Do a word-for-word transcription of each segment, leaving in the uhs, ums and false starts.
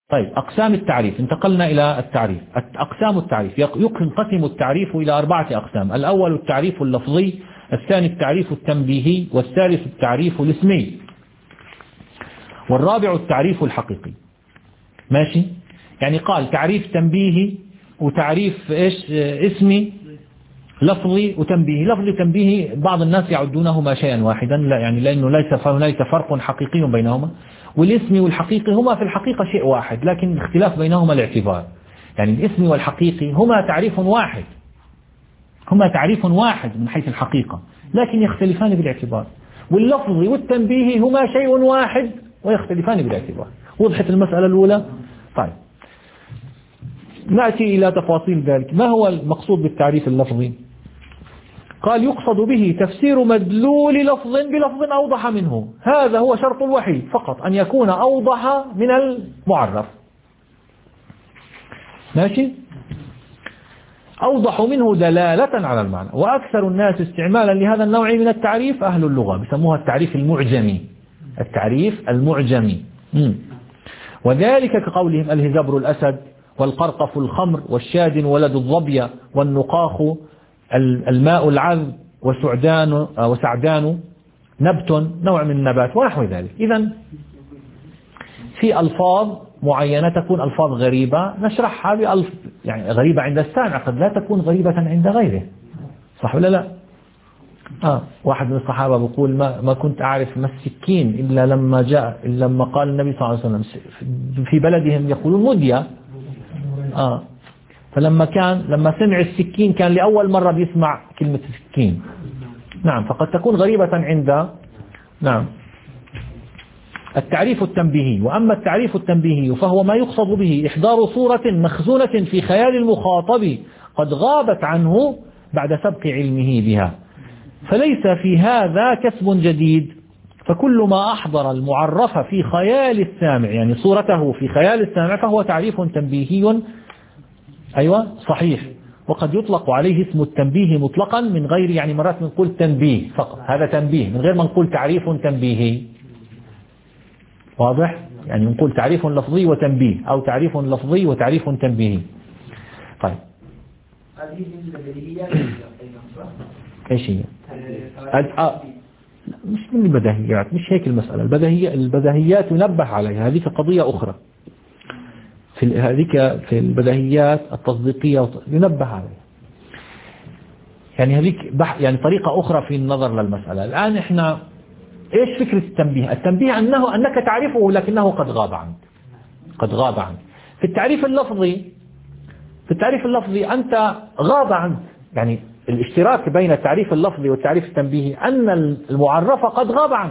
طيب أقسام التعريف، انتقلنا إلى التعريف. أقسام التعريف ينقسم التعريف إلى أربعة أقسام: الأول التعريف اللفظي، الثاني التعريف التنبيهي، والثالث التعريف الاسمي، والرابع التعريف الحقيقي. ماشي؟ يعني قال تعريف تنبيهي وتعريف إيش اسمي، لفظي وتنبيهي. لفظي وتنبيهي بعض الناس يعدونهما شيئا واحدا، لا يعني لأنه ليس هنالك فرق حقيقي بينهما. والاسمي والحقيقي هما في الحقيقة شيء واحد، لكن الاختلاف بينهما الاعتبار. يعني الاسمي والحقيقي هما تعريف واحد، هما تعريف واحد من حيث الحقيقة، لكن يختلفان بالاعتبار. واللفظي والتنبيهي هما شيء واحد ويختلفان بالاعتبار. وضحت المسألة الأولى؟ طيب نأتي إلى تفاصيل ذلك. ما هو المقصود بالتعريف اللفظي؟ قال يقصد به تفسير مدلول لفظ بلفظ أوضح منه. هذا هو شرط الوحيد فقط، أن يكون أوضح من المعرف. ماشي؟ أوضح منه دلالة على المعنى. وأكثر الناس استعمالا لهذا النوع من التعريف أهل اللغة، بيسموها التعريف المعجمي. التعريف المعجمي. م. وذلك كقولهم الهزبر الأسد، والقرقف الخمر، والشاد ولد الظبية، والنقاخ الماء العذب، وسعدان وسعدان نبت نوع من النبات ونحو ذلك. إذن في ألفاظ معينة تكون ألفاظ غريبة نشرحها بألف، يعني غريبة عند السامع قد لا تكون غريبة عند غيره، صح ولا لا؟ آه واحد من الصحابة بيقول ما, ما كنت أعرف ما السكين إلا لما جاء إلا لما قال النبي صلى الله عليه وسلم في بلدهم يقولون مدية. آه فلما كان لما سمع السكين كان لأول مرة بيسمع كلمة سكين. نعم، فقد تكون غريبة عند نعم التعريف التنبيهي. وأما التعريف التنبيهي فهو ما يقصد به إحضار صورة مخزونة في خيال المخاطب قد غابت عنه بعد سبق علمه بها، فليس في هذا كسب جديد. فكل ما أحضر المعرف في خيال السامع، يعني صورته في خيال السامع، فهو تعريف تنبيهي. أيوة صحيح. وقد يطلق عليه اسم التنبيه مطلقا من غير، يعني مرات نقول تنبيه فقط، هذا تنبيه، من غير ما نقول تعريف تنبيهي. واضح؟ يعني نقول تعريف لفظي وتنبيه، أو تعريف لفظي وتعريف تنبيهي. طيب هذه البديهيات ايش هي؟ آه. مش من البديهيات، مش هيك المسألة. البديهيات البديهيات ينبه عليها، هذه قضية أخرى. في هذيك في البديهيات التصديقية ينبه عليها، يعني هذيك يعني طريقة أخرى في النظر للمسألة. الآن إحنا إيش فكرة التنبيه؟ التنبيه أنه أنك تعرفه لكنه قد غاب عنك، قد غاب عنك. في التعريف اللفظي في التعريف اللفظي أنت غاب عنك، يعني الاشتراك بين التعريف اللفظي والتعريف التنبيهي أن المعرف قد غاب عنك،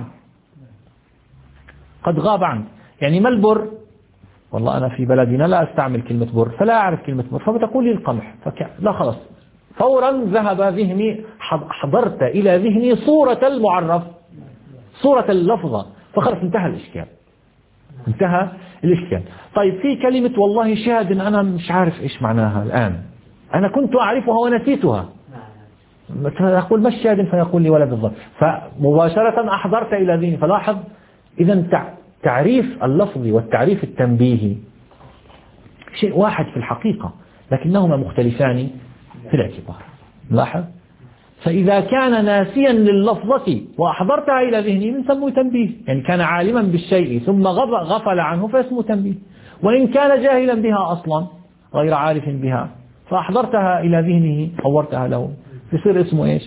قد غاب عنك. يعني ما البر؟ والله أنا في بلدنا لا أستعمل كلمة بر، فلا أعرف كلمة بر، فبتقول لي القمح، فك... لا خلاص فورا ذهب ذهني، حضرت إلى ذهني صورة المعرف، صورة اللفظة، فخلاص انتهى الإشكال، انتهى الإشكال. طيب في كلمة والله شاد، أنا مش عارف إيش معناها الآن، أنا كنت أعرفها ونسيتها، أقول ما الشاد؟ فيقول لي ولد الظبي، فمباشرة أحضرت إلى ذهني. فلاحظ إذا تعريف اللفظي والتعريف التنبيهي شيء واحد في الحقيقة، لكنهما مختلفان في الاعتبار. لاحظ، فإذا كان ناسيا لللفظة وأحضرتها إلى ذهنه نسميه تنبيه، يعني كان عالما بالشيء ثم غفل عنه فاسمه تنبيه. وإن كان جاهلا بها أصلا غير عارف بها فأحضرتها إلى ذهنه حورتها له، يصير اسمه إيش؟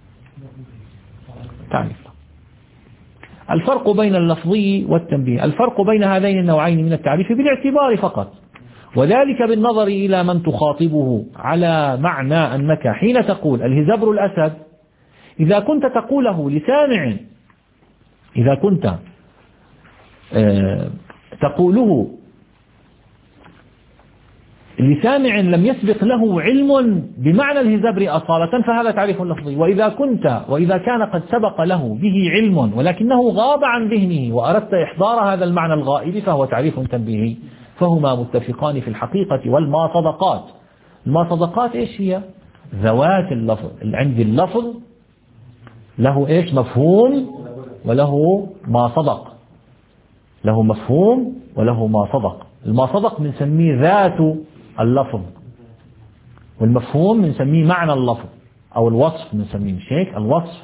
تعريف. الفرق بين اللفظي والتنبيه، الفرق بين هذين النوعين من التعريف بالاعتبار فقط، وذلك بالنظر إلى من تخاطبه، على معنى أنك حين تقول الهزبر الأسد، إذا كنت تقوله لسامع، إذا كنت تقوله لسامع لم يسبق له علم بمعنى الهزبر أصالة فهذا تعريف لفظي. وإذا كنت وإذا كان قد سبق له به علم ولكنه غاب عن ذهنه وأردت إحضار هذا المعنى الغائب فهو تعريف تنبيهي. فهما متفقان في الحقيقة. والماصدقات، الماصدقات إيش هي؟ ذوات اللفظ. عند اللفظ له إيش؟ مفهوم وله ما صدق، له مفهوم وله ما صدق. الما صدق بنسميه ذات اللفظ، والمفهوم بنسميه معنى اللفظ أو الوصف، بنسميه مش هيك الوصف.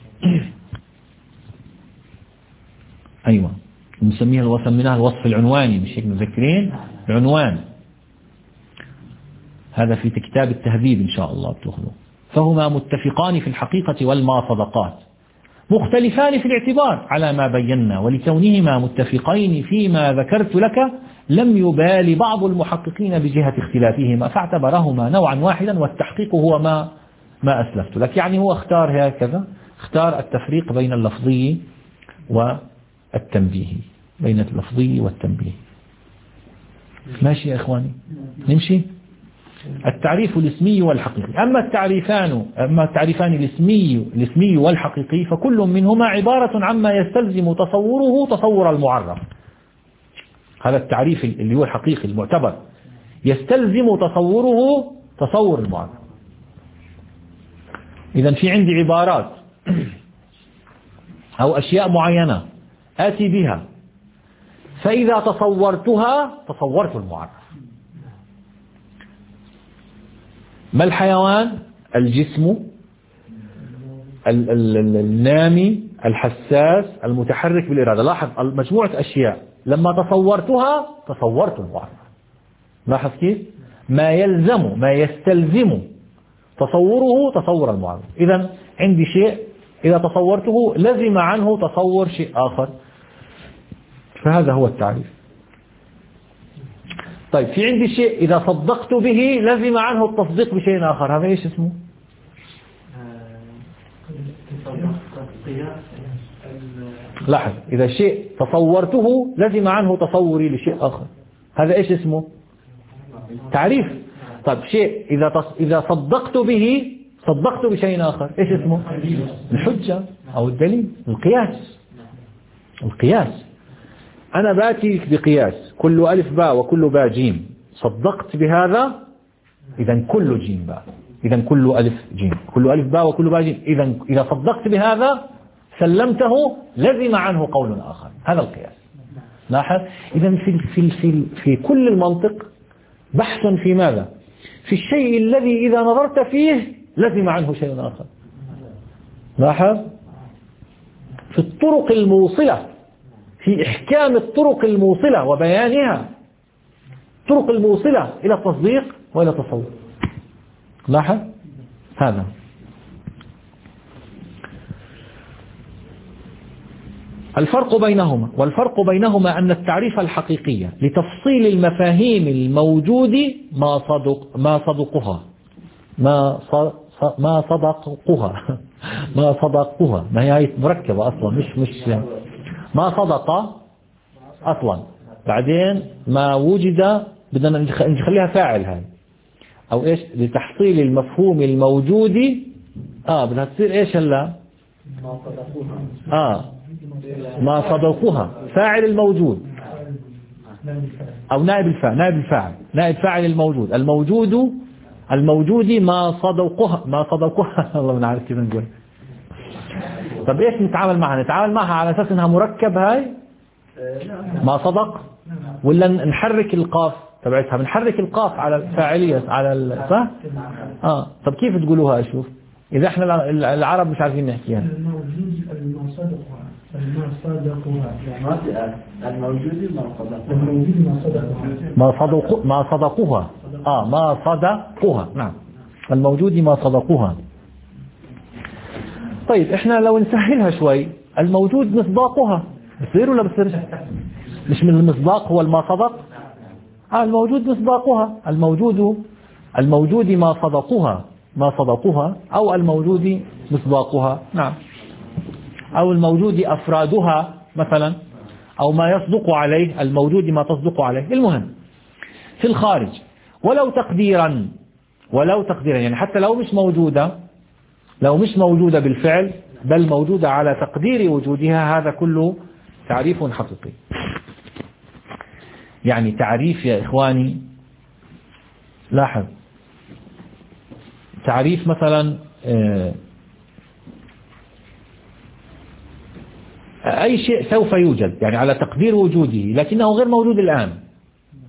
أيوة بنسميها الوصف، منها الوصف العنواني مش هيك مذكرين العنوان، هذا في كتاب التهذيب إن شاء الله بتأخذوه. فهما متفقان في الحقيقة والما صدقات، مختلفان في الاعتبار على ما بينا، ولكونهما متفقين فيما ذكرت لك لم يبال بعض المحققين بجهة اختلافهما فاعتبرهما نوعا واحدا، والتحقيق هو ما ما أسلفت لك. يعني هو اختار هكذا، اختار التفريق بين اللفظي والتنبيهي، بين اللفظي والتنبيه. ماشي يا إخواني نمشي. التعريف الاسمي والحقيقي. أما التعريفان أما التعريفان الاسمي الاسمي والحقيقي فكل منهما عبارة عما يستلزم تصوره تصور المعرف. هذا التعريف اللي هو الحقيقي المعتبر يستلزم تصوره تصور المعرف. إذا في عندي عبارات أو أشياء معينة آتي بها، فإذا تصورتها تصورت المعرف. ما الحيوان؟ الجسم النامي الحساس المتحرك بالإرادة. لاحظ مجموعة أشياء لما تصورتها تصورت المعرف. لاحظ كيف؟ ما يلزم ما يستلزم تصوره تصور المعرف. إذا عندي شيء إذا تصورته لزم عنه تصور شيء آخر، فهذا هو التعريف. طيب في عندي شيء إذا صدقت به لزم عنه التصديق بشيء آخر، هذا إيش اسمه؟ لاحظ إذا شيء تصورته لزم عنه تصوري لشيء آخر، هذا إيش اسمه؟ تعريف. طيب شيء إذا تص... إذا صدقت به صدقت بشيء آخر، إيش اسمه؟ الحجة أو الدليل، القياس. القياس أنا باتي بقياس كل ألف باء وكل باء جيم، صدقت بهذا إذا كل جيم باء، إذا كل ألف جيم، كل ألف باء وكل باء جيم. إذا إذا صدقت بهذا سلمته لزم عنه قول آخر، هذا القياس. لاحظ إذا في في في في كل المنطق بحث في ماذا؟ في الشيء الذي إذا نظرت فيه لزم عنه شيء آخر. لاحظ في الطرق الموصلة، في إحكام الطرق الموصلة وبيانها، الطرق الموصلة إلى التصديق وإلى التصور. لاحظ هذا. الفرق بينهما والفرق بينهما أن التعريف الحقيقي لتفصيل المفاهيم الموجود ما صدق ما صدقها ما ما صدقها ما صدقها ما هي مركبة أصلا مش مش ما صدق أصلا، بعدين ما وجد بدنا نخليها فاعل هاي أو إيش لتحصيل المفهوم الموجود. آه بدها تصير إيش هلا آه ما صدقها فاعل الموجود أو نائب الفاعل نائب الفاعل نائب فاعل الموجود الموجود الموجود ما صدقها ما صدقها الله ما نعرف كيف نقول. طب إيش نتعامل معها؟ نتعامل معها على أساس إنها مركب هاي ما صدق، ولا نحرك القاف تبعتها؟ بنحرك القاف على الفاعلية على صح؟ آه طب كيف تقولوها؟ أشوف إذا إحنا العرب مش عارفين نحكيها. الموجود ما صدقها ما صدقها الموجود ما صدقها الموجود ما صدقها ما صدق ما صدقوها آه ما صدقوها نعم الموجود ما صدقوها. طيب إحنا لو نسهلها شوي الموجود مصداقها بصير ولا بصيرش؟ مش من المصداق هو الما صدق؟ آه الموجود مصداقها الموجود الموجود ما صدقوها ما صدقوها أو الموجود مصداقها نعم، أو الموجود أفرادها مثلا، أو ما يصدق عليه الموجود ما تصدق عليه. المهم في الخارج ولو تقديرا ولو تقديرا يعني حتى لو مش موجودة لو مش موجودة بالفعل بل موجودة على تقدير وجودها، هذا كله تعريف حقيقي. يعني تعريف يا إخواني لاحظ تعريف مثلا أي شيء سوف يوجد يعني على تقدير وجوده لكنه غير موجود الآن،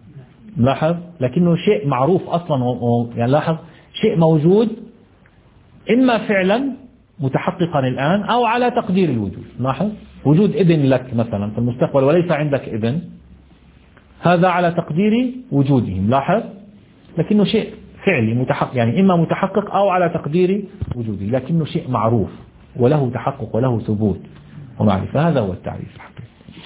لاحظ، لكنه شيء معروف أصلا، يعني لاحظ شيء موجود إما فعلا متحققا الآن أو على تقدير الوجود. لاحظ وجود ابن لك مثلا في المستقبل وليس عندك ابن، هذا على تقدير وجودهم. لاحظ لكنه شيء فعلي متحقق، يعني إما متحقق أو على تقدير وجوده، لكنه شيء معروف وله تحقق وله ثبوت ومعرفة. هذا هو التعريف الحقيقي.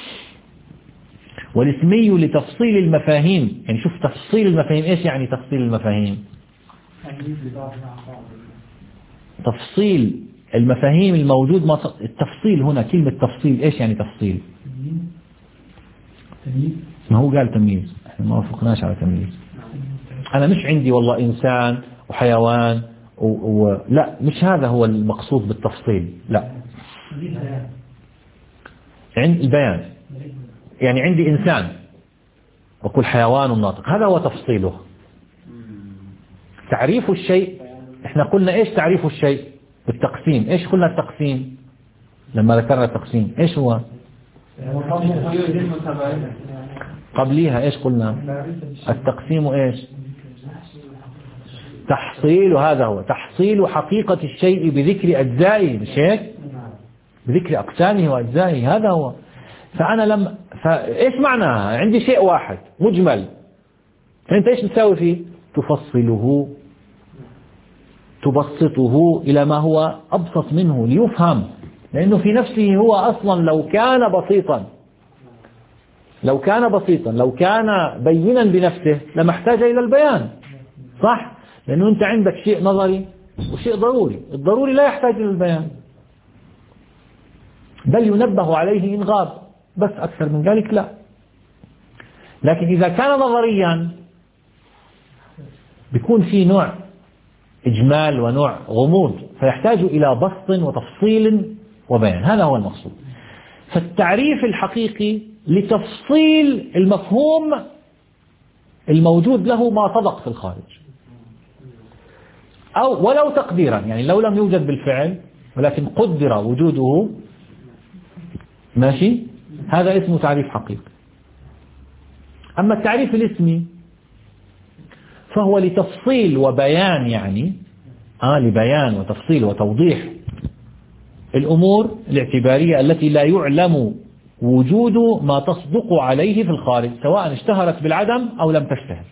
والاسمي لتفصيل المفاهيم، يعني شوف تفصيل المفاهيم. إيش يعني تفصيل المفاهيم؟ تفصيل المفاهيم الموجود. التفصيل هنا كلمة تفصيل إيش يعني تفصيل؟ ما هو قال تمييز، احنا ما وافقناش على تمييز. أنا مش عندي والله إنسان وحيوان و... و... لا، مش هذا هو المقصود بالتفصيل. لا، عند البيان، يعني عندي إنسان وكل حيوان ناطق، هذا هو تفصيله. تعريف الشيء، احنا قلنا ايش تعريف الشيء بالتقسيم. ايش قلنا التقسيم لما ذكرنا التقسيم؟ ايش هو قبليها؟ ايش قلنا التقسيم؟ ايش تحصيل؟ هذا هو تحصيل حقيقة الشيء بذكر أجزائه، مش هيك؟ بذكر أقسامه وأجزائه، هذا هو. فأنا لما فإيش معناها؟ عندي شيء واحد مجمل، فأنت إيش تساوي فيه؟ تفصله، تبسطه إلى ما هو أبسط منه ليفهم، لأنه في نفسه هو أصلا لو كان بسيطا لو كان بسيطا لو كان بينا بنفسه لما احتاج إلى البيان، صح؟ لأنه أنت عندك شيء نظري وشيء ضروري، الضروري لا يحتاج إلى البيان، بل ينبه عليه إن غاب، بس أكثر من ذلك لا. لكن إذا كان نظريا بيكون في نوع إجمال ونوع غموض، فيحتاج إلى بسط وتفصيل وبيان. هذا هو المقصود. فالتعريف الحقيقي لتفصيل المفهوم الموجود له ما صدق في الخارج، أو ولو تقديرا، يعني لو لم يوجد بالفعل ولكن قدر وجوده، ماشي، هذا اسمه تعريف حقيقي. أما التعريف الاسمي فهو لتفصيل وبيان، يعني آه لبيان وتفصيل وتوضيح الأمور الاعتبارية التي لا يعلم وجود ما تصدق عليه في الخارج، سواء اشتهرت بالعدم أو لم تشتهر،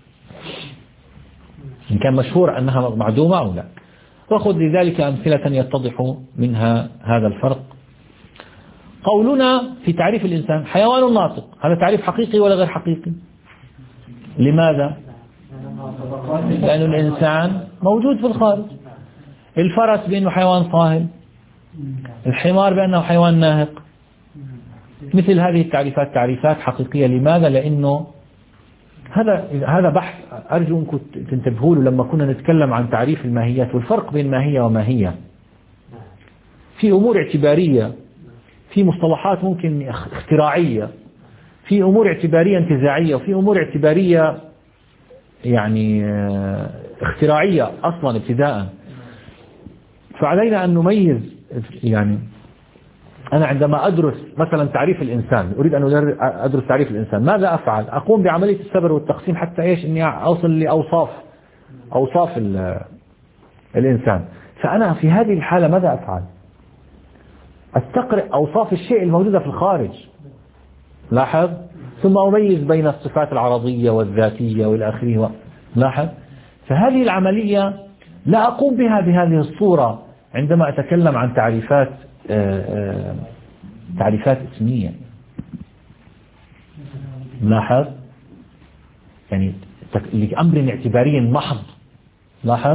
إن كان مشهور أنها معدومة أو لا. وخذ لذلك أمثلة يتضح منها هذا الفرق. قولنا في تعريف الإنسان حيوان ناطق، هذا تعريف حقيقي ولا غير حقيقي؟ لماذا؟ لأن الإنسان موجود في الخارج. الفرس بأنه حيوان صاهل، الحمار بأنه حيوان ناهق. مثل هذه التعريفات تعريفات حقيقية. لماذا؟ لأنه هذا هذا بحث أرجو أنكم تنتبهوا له لما كنا نتكلم عن تعريف الماهيات والفرق بين ماهية وماهية. في أمور اعتبارية، في مصطلحات ممكن اختراعية، في أمور اعتبارية انتزاعية، وفي أمور اعتبارية يعني اختراعية أصلا ابتداء. فعلينا أن نميز. يعني أنا عندما أدرس مثلا تعريف الإنسان، أريد أن أدرس تعريف الإنسان، ماذا أفعل؟ أقوم بعملية السبر والتقسيم حتى إيش؟ إني أوصل لأوصاف أوصاف الإنسان. فأنا في هذه الحالة ماذا أفعل؟ أستقرئ أوصاف الشيء الموجودة في الخارج، لاحظ، ثم أميز بين الصفات العرضية والذاتية والآخرية، لاحظ. فهذه العملية لا أقوم بها بهذه الصورة عندما أتكلم عن تعريفات آآ آآ تعريفات اسمية، لاحظ، يعني لأمر اعتباري محض، لاحظ،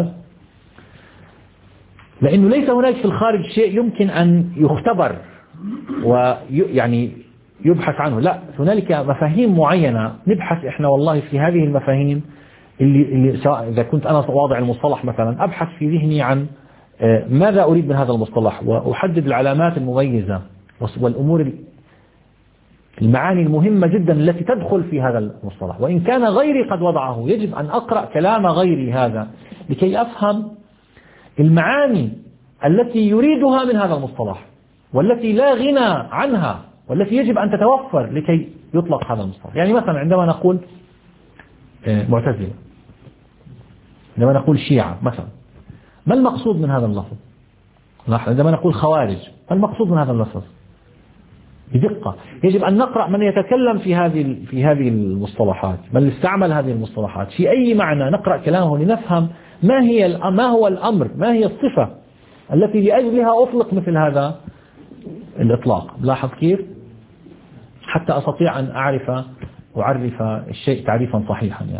لأنه ليس هناك في الخارج شيء يمكن أن يختبر ويعني يبحث عنه، لا، هنالك مفاهيم معينة نبحث إحنا والله في هذه المفاهيم اللي, اللي سواء إذا كنت أنا واضع المصطلح مثلا أبحث في ذهني عن ماذا أريد من هذا المصطلح، وأحدد العلامات المميزة والأمور المعاني المهمة جدا التي تدخل في هذا المصطلح. وإن كان غيري قد وضعه يجب أن أقرأ كلام غيري هذا لكي أفهم المعاني التي يريدها من هذا المصطلح، والتي لا غنى عنها، والتي يجب أن تتوفر لكي يطلق هذا المصطلح. يعني مثلا عندما نقول معتزلة، عندما نقول شيعة مثلا ما المقصود من هذا اللفظ؟ عندما نقول خوارج ما المقصود من هذا اللفظ؟ بدقة يجب أن نقرأ من يتكلم في هذه في هذه المصطلحات، من استعمل هذه المصطلحات في أي معنى، نقرأ كلامه لنفهم ما هي ما هو الأمر، ما هي الصفة التي لأجلها أطلق مثل هذا الإطلاق. لاحظ كيف؟ حتى أستطيع أن أعرف أعرف الشيء تعريفا صحيحا. يعني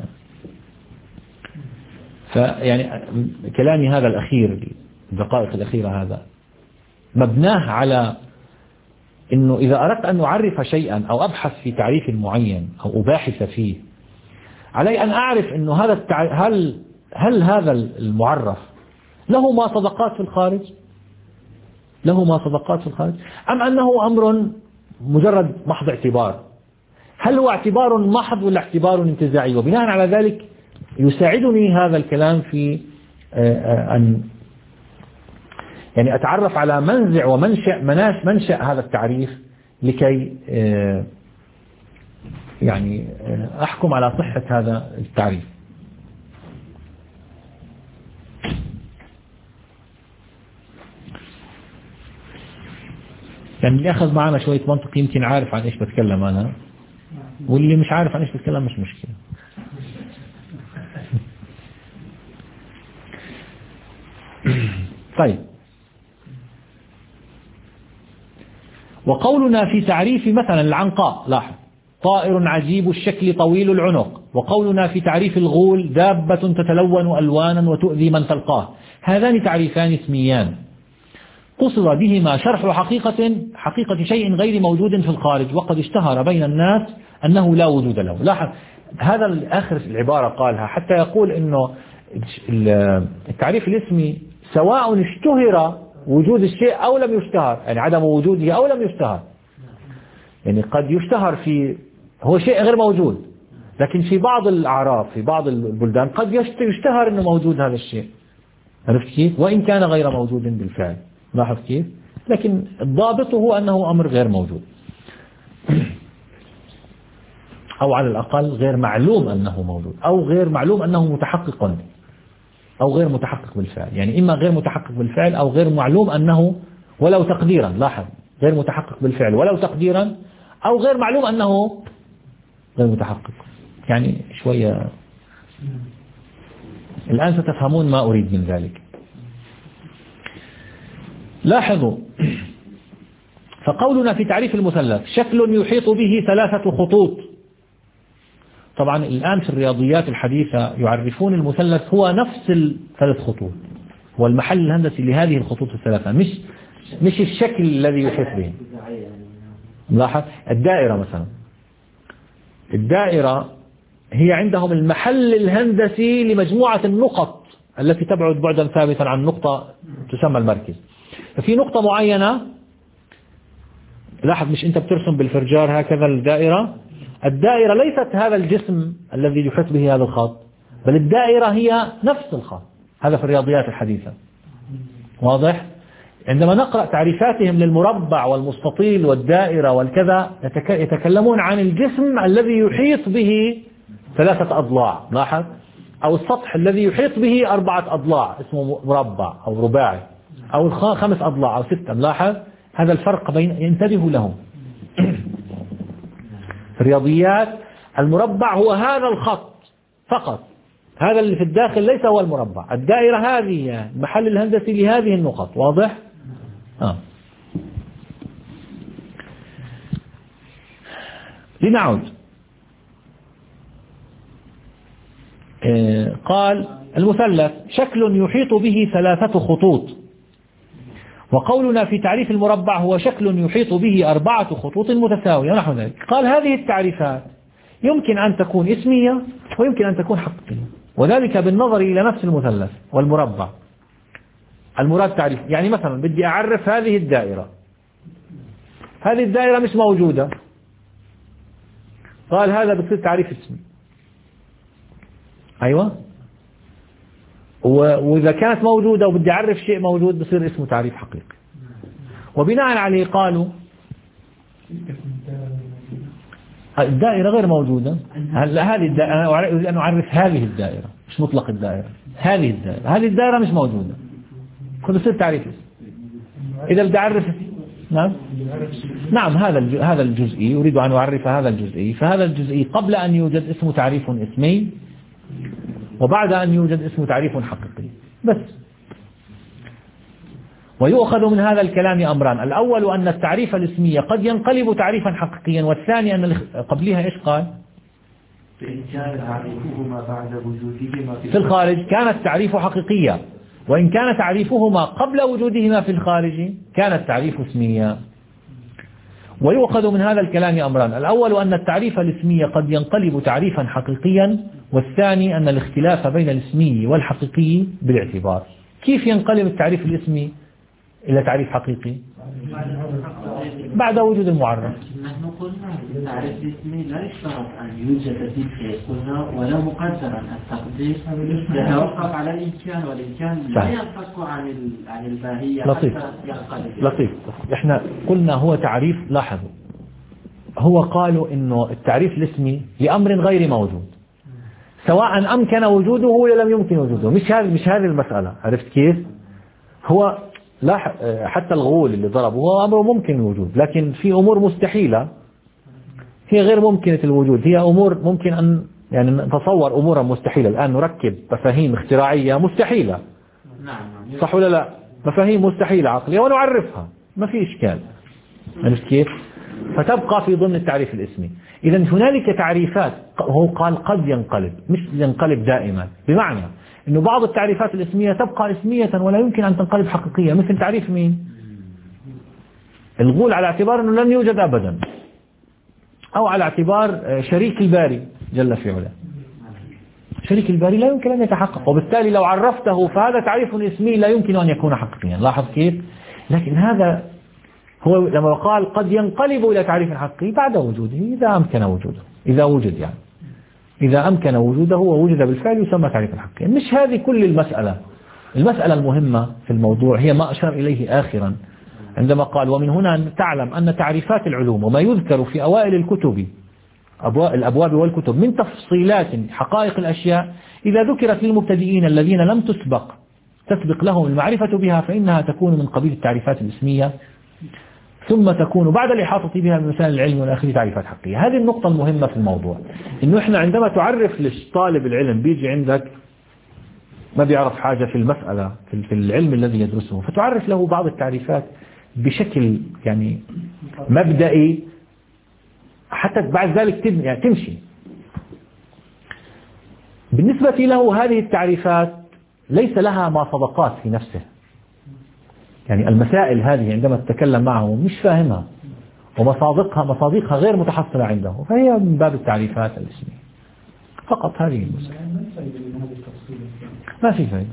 فيعني كلامي هذا الأخير الدقائق الأخيرة هذا مبناه على إنه إذا أردت أن أعرف شيئا أو أبحث في تعريف معين أو أباحث فيه، علي أن أعرف إنه هذا التع... هل هل هذا المعرف له ما صدقات في الخارج، له ما صدقات في الخارج، أم أنه أمر مجرد محض اعتبار؟ هل هو اعتبار محض ولا اعتبار انتزاعي؟ وبناء على ذلك يساعدني هذا الكلام في أن يعني أتعرف على منزع ومنشأ مناش منشأ هذا التعريف لكي يعني أحكم على صحة هذا التعريف. يعني اللي أخذ معنا شوية منطق يمكن عارف عن إيش بتكلم أنا، واللي مش عارف عن إيش بتكلم مش مشكلة. طيب، وقولنا في تعريف مثلا العنقاء، لاحظ طائر عجيب الشكل طويل العنق، وقولنا في تعريف الغول دابة تتلون ألوانا وتؤذي من تلقاه، هذان تعريفان اسميان قصد بهما شرح حقيقة حقيقة شيء غير موجود في الخارج، وقد اشتهر بين الناس أنه لا وجود له. لاحظ هذا آخر العبارة قالها حتى يقول إنه التعريف الاسمي سواء اشتهر وجود الشيء أو لم يشتهر، يعني عدم وجوده أو لم يشتهر. يعني قد يشتهر في هو شيء غير موجود، لكن في بعض الأعراف في بعض البلدان قد يشتهر أنه موجود هذا الشيء، عرفت كيف؟ وإن كان غير موجود بالفعل. لاحظ كيف؟ لكن الضابط هو أنه أمر غير موجود أو على الأقل غير معلوم أنه موجود، أو غير معلوم أنه متحقق، أو غير متحقق بالفعل. يعني إما غير متحقق بالفعل أو غير معلوم أنه ولو تقديرا، لاحظ غير متحقق بالفعل ولو تقديرا، أو غير معلوم أنه غير متحقق. يعني شوية الآن ستفهمون ما أريد من ذلك. لاحظوا فقولنا في تعريف المثلث شكل يحيط به ثلاثة خطوط. طبعا الآن في الرياضيات الحديثة يعرفون المثلث هو نفس الثلاث خطوط، هو المحل الهندسي لهذه الخطوط الثلاثة، مش مش الشكل الذي يحيط به. لاحظ الدائرة مثلا، الدائرة هي عندهم المحل الهندسي لمجموعة النقط التي تبعد بعدا ثابتا عن نقطة تسمى المركز. ففي نقطة معينة، لاحظ مش أنت بترسم بالفرجار هكذا الدائرة، الدائرة ليست هذا الجسم الذي يحيط به هذا الخط، بل الدائرة هي نفس الخط. هذا في الرياضيات الحديثة، واضح؟ عندما نقرأ تعريفاتهم للمربع والمستطيل والدائرة والكذا يتكلمون عن الجسم الذي يحيط به ثلاثة أضلاع، لاحظ، أو السطح الذي يحيط به أربعة أضلاع اسمه مربع أو رباعي، أو خمس أضلاع أو ستة. لاحظ هذا الفرق بين، ينتبهوا له. في الرياضيات المربع هو هذا الخط فقط، هذا اللي في الداخل ليس هو المربع. الدائرة هذه المحل الهندسي لهذه النقط، واضح؟ آه. لنعود. آه قال المثلث شكل يحيط به ثلاثة خطوط، وقولنا في تعريف المربع هو شكل يحيط به أربعة خطوط متساوية نحو ذلك. قال هذه التعريفات يمكن أن تكون اسمية ويمكن أن تكون حقيقية، وذلك بالنظر إلى نفس المثلث والمربع. المراد تعريف، يعني مثلا بدي أعرف هذه الدائرة، هذه الدائرة مش موجودة، قال هذا بصير تعريف اسمي. أيوة، وإذا كانت موجودة وبدي أعرف شيء موجود بصير اسمه تعريف حقيقي. وبناء عليه قالوا الدائرة غير موجودة. هلا هذه الدائرة أنا أريد أن أعرف هذه الدائرة، مش مطلق الدائرة. هذه الدائرة هذه الدائرة مش موجودة. كل يصير تعريف. إذا بدي أعرف نعم نعم هذا هذا الجزئي أريد أن أعرف هذا الجزئي، فهذا الجزئي قبل أن يوجد اسمه تعريف اسمي، وبعد أن يوجد اسمه تعريف حقيقي بس. ويؤخذ من هذا الكلام أمران: الأول أن التعريف الاسمي قد ينقلب تعريفا حقيقيا، والثاني أن قبلها إيش قال؟ فإن كان تعريفهما بعد وجودهما في الخارج كان التعريف حقيقيا، وإن كان تعريفهما قبل وجودهما في الخارج كان التعريف اسميا. ويؤخذ من هذا الكلام أمران: الأول أن التعريف الاسمي قد ينقلب تعريفا حقيقيا، والثاني أن الاختلاف بين الاسمي والحقيقي بالاعتبار. كيف ينقلب التعريف الاسمي إلى تعريف حقيقي؟ بعد وجود المعرف. نحن قلنا التعريف الاسمي لا يشترط أن يوجد فيه، قلنا ولو مقدرا التقدير يتوقف على الإمكان، والإمكان لا ينفك عن عن الباهية لطيف. حتى ينقلب. لطيف. احنا قلنا هو تعريف، لاحظوا هو قالوا إنه التعريف الاسمي لأمر غير موجود، سواء أمكن وجوده ولا لم يمكن وجوده. مش هذه مش هذه المسألة. عرفت كيف؟ هو لا حتى الغول اللي ضربه هو أمر ممكن الوجود، لكن في أمور مستحيلة هي غير ممكنة الوجود. هي أمور ممكن أن يعني نتصور أمورا مستحيلة. الآن نركب مفاهيم اختراعية مستحيلة، صح ولا لا؟ مفاهيم مستحيلة عقلية ونعرفها، ما في إشكال. عرفت كيف؟ فتبقى في ضمن التعريف الاسمي. إذا هنالك تعريفات هو قال قد ينقلب، مش ينقلب دائما، بمعنى إنه بعض التعريفات الاسمية تبقى اسمية ولا يمكن أن تنقلب حقيقية، مثل تعريف مين؟ الغول على اعتبار أنه لن يوجد أبدا، أو على اعتبار شريك الباري جل في علاه. شريك الباري لا يمكن أن يتحقق، وبالتالي لو عرفته فهذا تعريف اسمي لا يمكن أن يكون حقيقيا. لاحظ كيف؟ لكن هذا هو لما قال قد ينقلب إلى تعريف حقيقي بعد وجوده، إذا أمكن وجوده، إذا وجد يعني إذا أمكن وجوده ووجد بالفعل يسمى تعريف حقيقي. مش هذه كل المسألة. المسألة المهمة في الموضوع هي ما أشار إليه آخرا عندما قال: ومن هنا تعلم أن تعريفات العلوم وما يذكر في أوائل الكتب الأبواب والكتب من تفصيلات حقائق الأشياء إذا ذكرت للمبتدئين الذين لم تسبق تسبق لهم المعرفة بها فإنها تكون من قبيل التعريفات الاسمية، ثم تكون بعد الإحاطة بها من مسائل العلم والآخر تعريفات حقيقية. هذه النقطة المهمة في الموضوع، إنه إحنا عندما تعرف لطالب العلم بيجي عندك ما بيعرف حاجة في المسألة في العلم الذي يدرسه، فتعرف له بعض التعريفات بشكل يعني مبدئي حتى بعد ذلك يعني تمشي. بالنسبة له هذه التعريفات ليس لها مصادقات في نفسه، يعني المسائل هذه عندما تتكلم معه مش فاهمها، ومصادقها مصادقها غير متحصلة عنده، فهي من باب التعريفات الاسمية فقط. هذه المسألة ما في فائدة.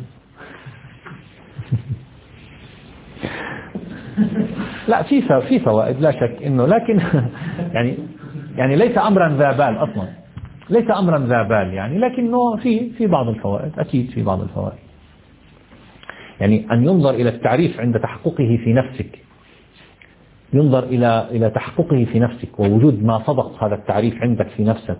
لا في في فوائد لا شك انه، لكن يعني يعني ليس امرا ذا بال اصلا، ليس امرا ذا بال يعني، لكنه في في بعض الفوائد، اكيد في بعض الفوائد. يعني أن ينظر إلى التعريف عند تحققه في نفسك، ينظر إلى إلى تحققه في نفسك ووجود ما صدق هذا التعريف عندك في نفسك.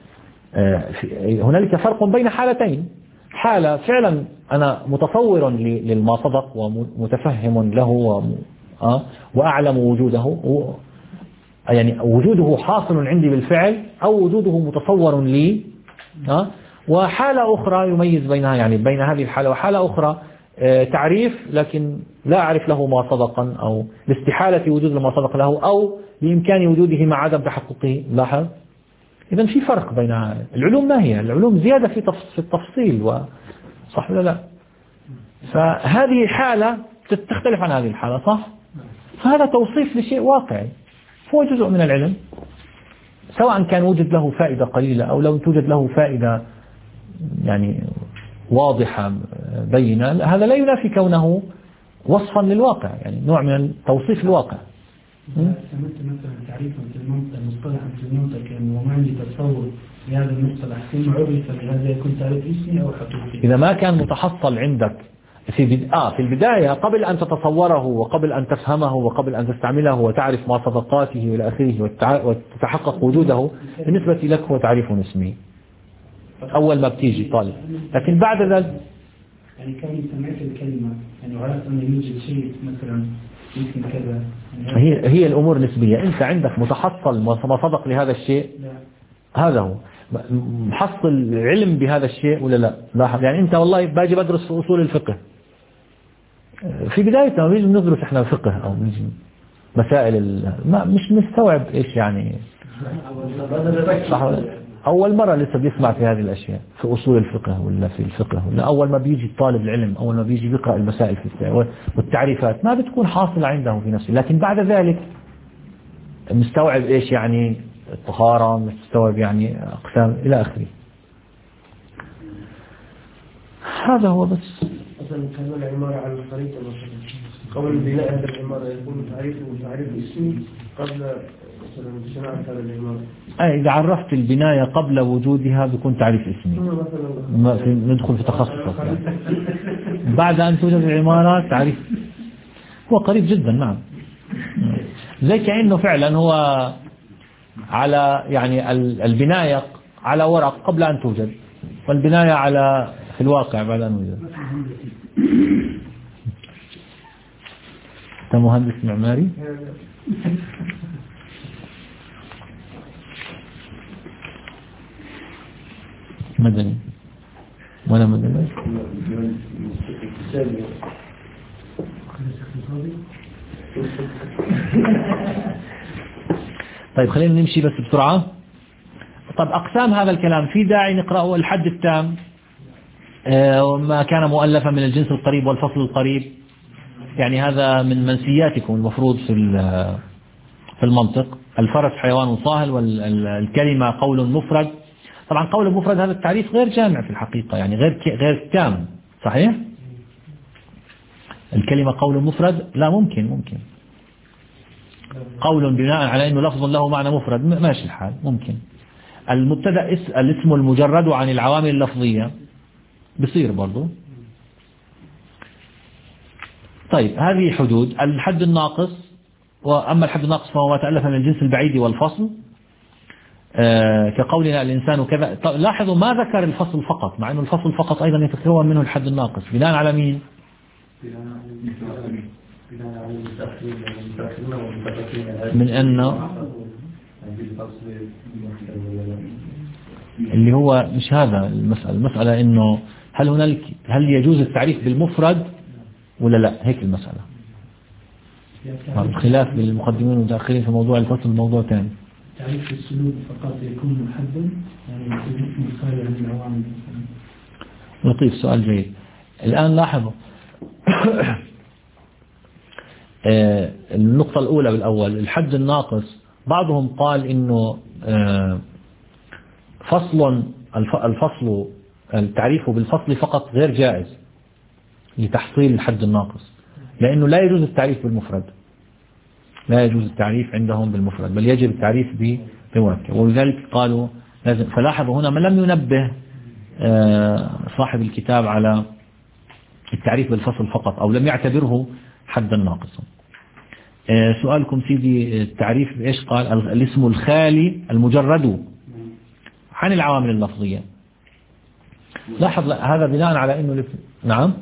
هنالك فرق بين حالتين: حالة فعلا أنا متصور للما صدق ومتفهم له وأعلم وجوده، يعني وجوده حاصل عندي بالفعل أو وجوده متصور لي، وحالة أخرى يميز بينها، يعني بين هذه الحالة وحالة أخرى تعريف لكن لا أعرف له ما صدقا، أو لاستحالة وجود ما صدق له، أو بإمكان وجوده مع عدم تحققه. لاحظ؟ إذن في فرق بين العلوم. ما هي العلوم؟ زيادة في التفصيل، صح ولا لا؟ فهذه حالة تختلف عن هذه الحالة، صح؟ فهذا توصيف لشيء واقعي، هو جزء من العلم، سواء كان وجد له فائدة قليلة أو لو توجد له فائدة يعني واضحة بينة، هذا لا ينافي كونه وصفا للواقع، يعني نوع من توصيف الواقع. سمعت مثلا تعريفا في المنطق مصطلحا في المنطق يعني وما عندي تصور لهذا المصطلح ثم عرف بهذا يكون تعريف اسمي أو حقيقي. إذا ما كان متحصل عندك في بد... آه في البداية قبل أن تتصوره وقبل أن تفهمه وقبل أن تستعمله وتعرف مواصفاته وإلى آخره وتتع... وتتحقق وجوده، بالنسبة لك هو تعريف اسمي أول ما بتيجي طالب. لكن بعد ذلك يعني كوني سمعت الكلمة يعني وعرفت أن يوجد شيء مثلا يمكن كذا يعني هي هي الأمور نسبية. أنت عندك متحصل ما صدق لهذا الشيء، هذا هو محصل علم بهذا الشيء ولا لا. لاحظ يعني أنت والله باجي بدرس في أصول الفقه، في بدايتنا بيجي ندرس إحنا فقه أو بيجي مسائل ما مش مستوعب إيش يعني أول مرة لسه بيسمع في هذه الأشياء في أصول الفقه ولا في الفقه، ولا أول ما بيجي طالب العلم أول ما بيجي بيقرأ المسائل في والتعريفات ما بتكون حاصلة عنده في نفسه. لكن بعد ذلك مستوعب إيش يعني الطهارة، مستوعب يعني أقسام إلى آخره. هذا هو بس. مثلا كان العمارة على الخريطة قبل بناء هذه العمارة يكون تعريفه تعريف اسمي قبل مثلا صناعة هذه العمارة. أي إذا عرفت البناية قبل وجودها بيكون تعريف اسمي. ما في ندخل في تخصص يعني. بعد أن توجد العمارة تعريف هو قريب جدا. نعم زي كأنه فعلا هو على يعني البناية على ورق قبل أن توجد، والبناية على في الواقع بعد أن وجد. أنت مهندس معماري؟ مدني ولا مدني؟ طيب خلينا نمشي بس بسرعة. طب أقسام هذا الكلام في داعي نقرأه. الحد التام وما كان مؤلفا من الجنس القريب والفصل القريب، يعني هذا من منسياتكم المفروض في في المنطق. الفرس حيوان صاهل، والكلمة قول مفرد. طبعا قول مفرد هذا التعريف غير جامع في الحقيقة، يعني غير غير تام. صحيح؟ الكلمة قول مفرد لا ممكن ممكن قول بناء على أنه لفظ له معنى مفرد ماشي الحال ممكن. المبتدأ الاسم المجرد عن العوامل اللفظية بصير برضو. طيب هذه حدود الحد الناقص. وأما الحد الناقص فهو ما تألف من الجنس البعيد والفصل، آه كقولنا الإنسان كذا. لاحظوا ما ذكر الفصل فقط، مع أنه الفصل فقط أيضا يتكون منه الحد الناقص. بناء على مين؟ من أنه اللي هو مش هذا المسألة. المسألة إنه هل هنالك هل يجوز التعريف بالمفرد ولا لا؟ هيك المسألة. الخلاف بين المقدمين والمتأخرين في موضوع الفصل موضوع ثاني. تعريف السلوك فقط يكون محدد يعني يكون خارج عن العوامل. لطيف، سؤال جيد. الآن لاحظوا النقطة الأولى بالأول الحد الناقص. بعضهم قال إنه فصل الفصل التعريف بالفصل فقط غير جائز لتحصيل الحد الناقص، لأنه لا يجوز التعريف بالمفرد. لا يجوز التعريف عندهم بالمفرد، بل يجب التعريف بمركب. ولذلك قالوا لازم. فلاحظوا هنا من لم ينبه صاحب الكتاب على التعريف بالفصل فقط، أو لم يعتبره حدا ناقصا. سؤالكم سيدي التعريف بإيش قال؟ الاسم الخالي المجرد عن العوامل اللفظية. لاحظ هذا بناء على أنه لف... نعم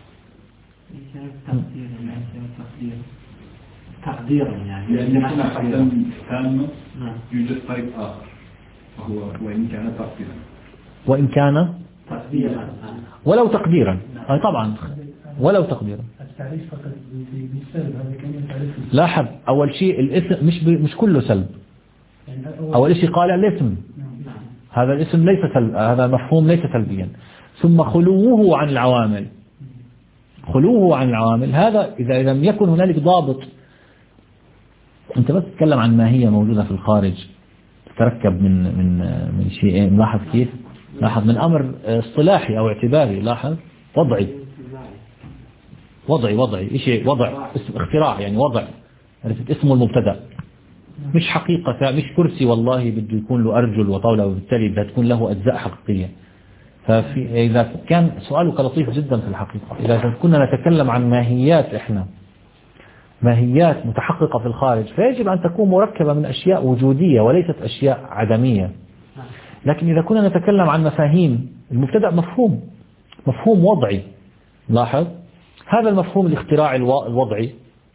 تقديرا يعني لأن هنا حدا تام يوجد طيب آخر وهو وإن كان تقديرا وإن كان تقديرا ولو تقديرا. أي طبعا ولو تقديرا. التعريف فقط بالسلب هذا كمان تعريف. لاحظ أول شيء الاسم مش ب... مش كله سلب. أول شيء قال الاسم، هذا الاسم ليس سلب، هذا مفهوم ليس سلبيا. ثم خلوه عن العوامل، خلوه عن العوامل هذا إذا لم يكن هنالك ضابط. أنت بس تتكلم عن ماهية موجودة في الخارج تتركب من من من شيئين. لاحظ كيف؟ لاحظ من أمر اصطلاحي أو اعتباري. لاحظ وضعي وضعي وضعي شيء وضع اسم اختراع يعني وضع. عرفت اسمه المبتدأ مش حقيقة، مش كرسي والله بده يكون له أرجل وطاولة وبالتالي بدها تكون له أجزاء حقيقية. ففي إذا كان سؤالك لطيف جدا في الحقيقة، إذا كنا نتكلم عن ماهيات إحنا ماهيات متحققة في الخارج، فيجب أن تكون مركبة من أشياء وجودية وليست أشياء عدمية. لكن إذا كنا نتكلم عن مفاهيم، المبتدأ مفهوم مفهوم وضعي. لاحظ هذا المفهوم الاختراعي الوضعي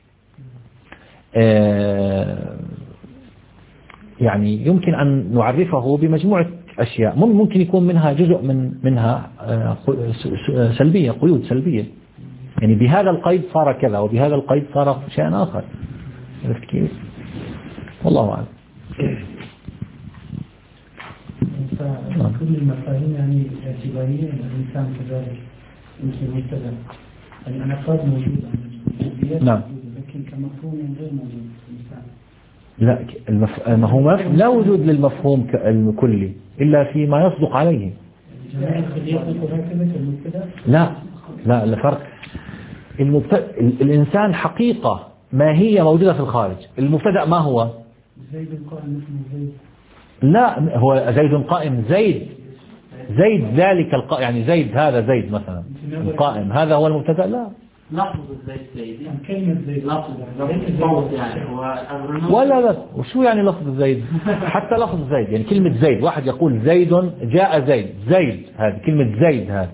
يعني يمكن أن نعرفه بمجموعة أشياء، ممكن يكون منها جزء من منها سلبية، قيود سلبية، يعني بهذا القيد صار كذا وبهذا القيد صار شيء آخر. عرفت كيف؟ والله أعلم. كل المفاهيم يعني اعتبارية الإنسان كذلك مثل المبتدأ، الأنقاض موجودة نعم، لكن كمفهوم غير موجود في الإنسان. لا المف... ما هو مف... لا وجود للمفهوم الكلي إلا فيما يصدق عليه. لا لا الفرق المبتدأ الإنسان حقيقة ما هي موجودة في الخارج. المبتدأ ما هو؟ زيد قائم اسمه زيد. لا هو زيد قائم، زيد زيد ذلك القائم، يعني زيد هذا زيد مثلا القائم هذا هو المبتدأ. لا لفظ زيد زيد كلمة زيد لفظ يعني هو ولا لا. وشو يعني لفظ زيد؟ حتى لفظ زيد يعني كلمة زيد، واحد يقول زيد جاء زيد، زيد هذه كلمة زيد هذه،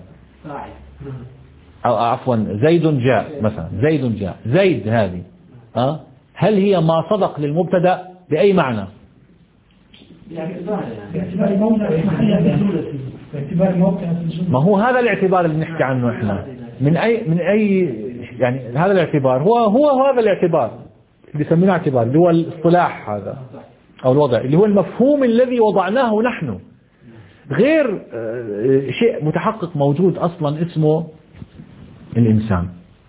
أو عفوا زيد جاء مثلا، زيد جاء زيد هذه أه؟ هل هي ما صدق للمبتدأ بأي معنى؟ باعتبار موقع ما هو هذا الاعتبار اللي نحكي عنه احنا من اي من اي يعني هذا الاعتبار هو هو هذا الاعتبار اللي بيسمونه اعتبار، اللي هو الاصطلاح هذا او الوضع، اللي هو المفهوم الذي وضعناه نحن، غير شيء متحقق موجود اصلا اسمه الانسان.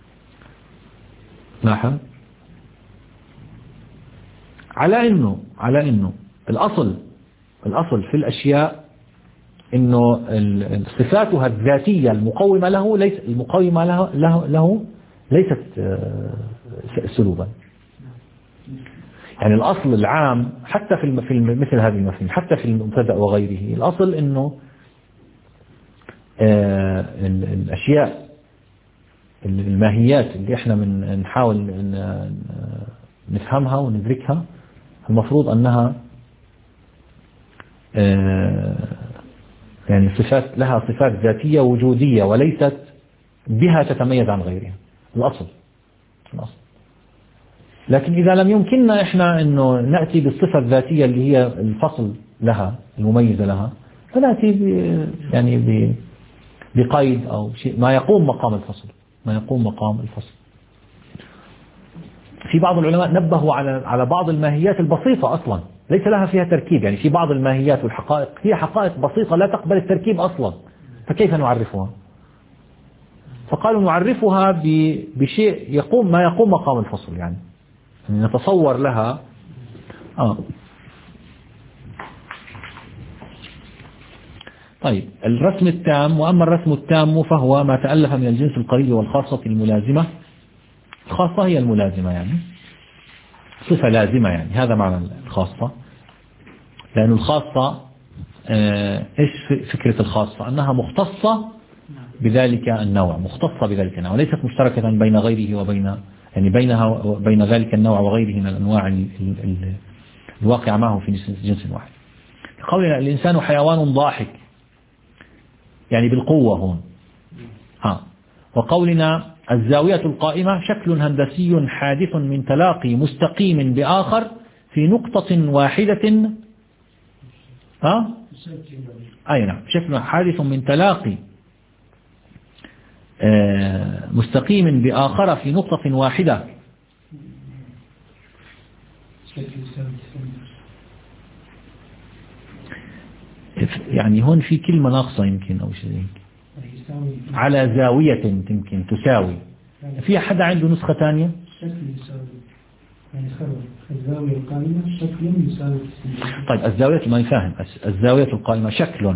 لاحظ على انه على انه الاصل الأصل في الأشياء إنه صفاتها الذاتية المقومة له ليس المقومة له, له, له ليست سلوبا. يعني الأصل العام حتى في في مثل هذه المفاهيم، حتى في المبتدأ وغيره، الأصل إنه الأشياء الماهيات اللي إحنا من نحاول نفهمها وندركها المفروض أنها يعني صفات لها صفات ذاتية وجودية وليست بها تتميز عن غيرها. الأصل الأصل لكن إذا لم يمكننا إحنا أنه نأتي بالصفة الذاتية اللي هي الفصل لها المميزة لها، فنأتي يعني بقيد أو شيء ما يقوم مقام الفصل ما يقوم مقام الفصل. في بعض العلماء نبهوا على على بعض الماهيات البسيطة أصلا ليس لها فيها تركيب، يعني في بعض الماهيات والحقائق هي حقائق بسيطة لا تقبل التركيب أصلا، فكيف نعرفها؟ فقالوا نعرفها بشيء يقوم ما يقوم مقام الفصل، يعني نتصور لها آه. طيب الرسم التام، وأما الرسم التام فهو ما تألف من الجنس القريب والخاصة الملازمة. الخاصة هي الملازمة يعني صفة لازمة، يعني هذا معنى الخاصة، لأن الخاصة آه إيش فكرة الخاصة؟ أنها مختصة بذلك النوع، مختصة بذلك النوع، ليست مشتركة بين غيره وبين يعني بينها وبين ذلك النوع وغيره من الأنواع الواقعة معه في جنس واحد. قولنا الإنسان حيوان ضاحك يعني بالقوة هون ها. وقولنا الزاوية القائمة شكل هندسي حادث من تلاقي مستقيم بآخر في نقطة واحدة ها أي نعم، شكل حادث من تلاقي مستقيم بآخر في نقطة واحدة. يعني هون في كلمة ناقصة يمكن أو شيء على زاوية يمكن تساوي. في حدا عنده نسخة ثانية؟ شكل يساوي يعني الزاوية القائمة شكل يساوي. طيب الزاوية ما يفهم، الزاوية القائمة شكل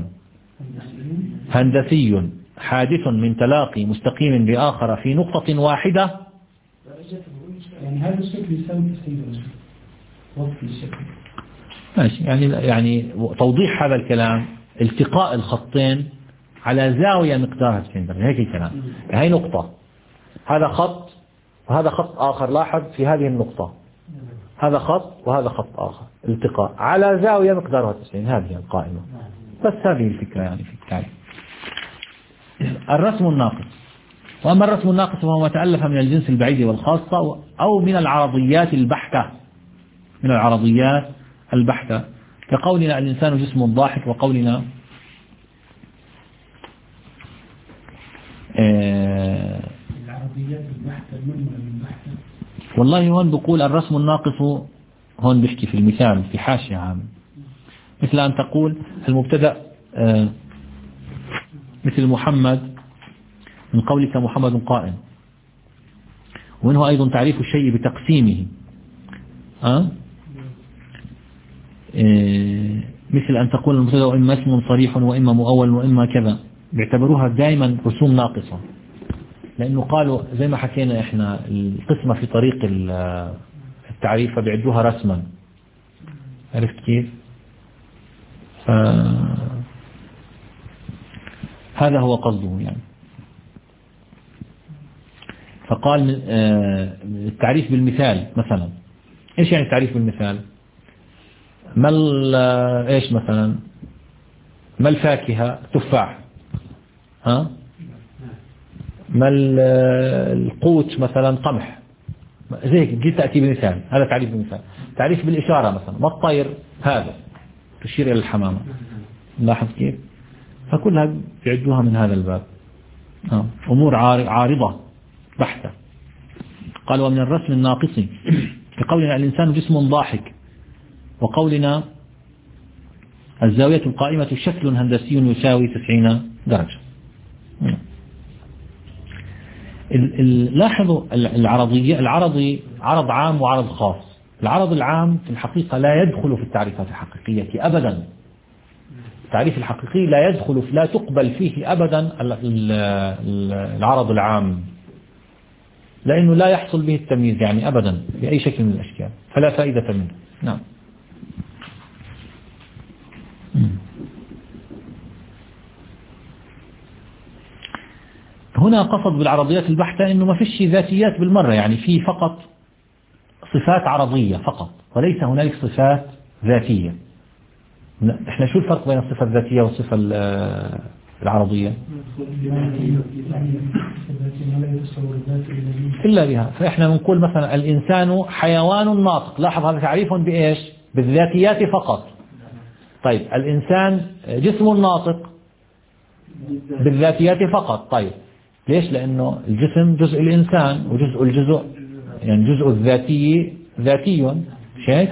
هندسي حادث من تلاقي مستقيم بآخر في نقطة واحدة. يعني هذا الشكل يساوي تساوي وصف الشكل. ماشي، يعني يعني توضيح هذا الكلام التقاء الخطين على زاوية مقدارها تسعين درجة، هيك الكلام. هاي نقطة، هذا خط وهذا خط آخر، لاحظ في هذه النقطة هذا خط وهذا خط آخر التقاء على زاوية مقدارها تسعين، هذه القائمة. بس هذه الفكرة يعني في التعريف. الرسم الناقص. وأما الرسم الناقص فهو ما تألف من الجنس البعيد والخاصة أو من العرضيات البحتة، من العرضيات البحتة، كقولنا الإنسان جسم ضاحك، وقولنا آه العرضيات البحتة المنمى البحتة. والله هون بقول الرسم الناقص، هون بيحكي في المثال في حاشية عام، مثل أن تقول المبتدأ آه مثل محمد، من قولك محمد قائم، ومنه أيضا تعريف الشيء بتقسيمه. أه؟ إيه مثل أن تقول المبتدأ إما اسم صريح وإما مؤول وإما كذا، بيعتبروها دائما رسوم ناقصة، لأنه قالوا زي ما حكينا إحنا القسمة في طريق التعريف فبيعدوها رسما. عرفت كيف؟ ف... هذا هو قصده يعني. فقال التعريف بالمثال مثلا. إيش يعني التعريف بالمثال؟ ما إيش مثلا؟ ما الفاكهة؟ تفاح. ها؟ ما القوت مثلا؟ قمح. زي هيك جيت تأتي بمثال، هذا تعريف بالمثال. تعريف بالإشارة مثلا، ما الطير؟ هذا تشير إلى الحمامة. لاحظ كيف؟ فكلها يعدوها من هذا الباب. ها. أمور عارضة بحتة. قال ومن الرسم الناقص كقولنا الإنسان جسم ضاحك، وقولنا الزاوية القائمة شكل هندسي يساوي تسعين درجة. لاحظوا العرضية، العرضي عرض عام وعرض خاص. العرض العام في الحقيقة لا يدخل في التعريفات الحقيقية أبدا. التعريف الحقيقي لا يدخل، لا تقبل فيه أبدا العرض العام، لأنه لا يحصل به التمييز يعني أبدا بأي شكل من الأشكال، فلا فائدة منه. نعم. هنا قصد بالعرضيات البحتة إنه ما فيش ذاتيات بالمرة، يعني في فقط صفات عرضية فقط، وليس هنالك صفات ذاتية. احنا شو الفرق بين الصفة الذاتية والصفة العرضية؟ إلا بها. فإحنا بنقول مثلا الإنسان حيوان ناطق، لاحظ هذا تعريف بإيش؟ بالذاتيات فقط. طيب الإنسان جسم ناطق بالذاتيات فقط. طيب ليش؟ لأنه الجسم جزء الإنسان، وجزء الجزء يعني جزء الذاتي ذاتي شيء.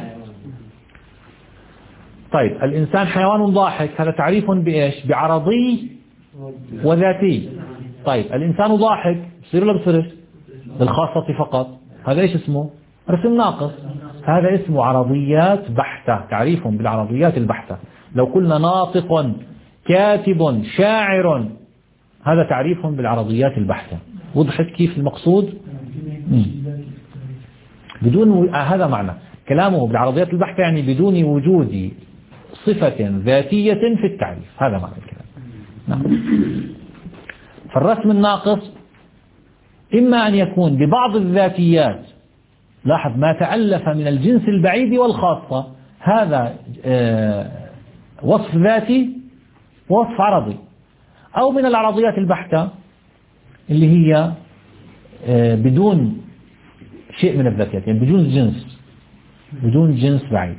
طيب الإنسان حيوان ضاحك، هذا تعريف بإيش؟ بعرضي وذاتي. طيب الإنسان ضاحك بصير ولا بصيرش؟ بالخاصة فقط، هذا إيش اسمه؟ رسم ناقص. هذا اسمه عرضيات بحتة، تعريف بالعرضيات البحتة. لو قلنا ناطق كاتب شاعر، هذا تعريف بالعرضيات البحتة. وضحت كيف المقصود؟ مم. بدون و... آه هذا معنى كلامه بالعرضيات البحتة، يعني بدون وجود صفة ذاتية في التعريف، هذا معنى الكلام. نعم. فالرسم الناقص إما أن يكون ببعض الذاتيات، لاحظ ما تألف من الجنس البعيد والخاصة، هذا آه وصف ذاتي ووصف عرضي، أو من العرضيات البحتة اللي هي آه بدون شيء من الذاتيات، يعني بدون جنس، بدون جنس بعيد.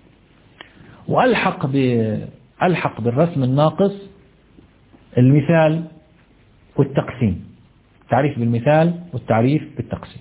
وألحق ألحق بالرسم الناقص المثال والتقسيم، تعريف بالمثال والتعريف بالتقسيم.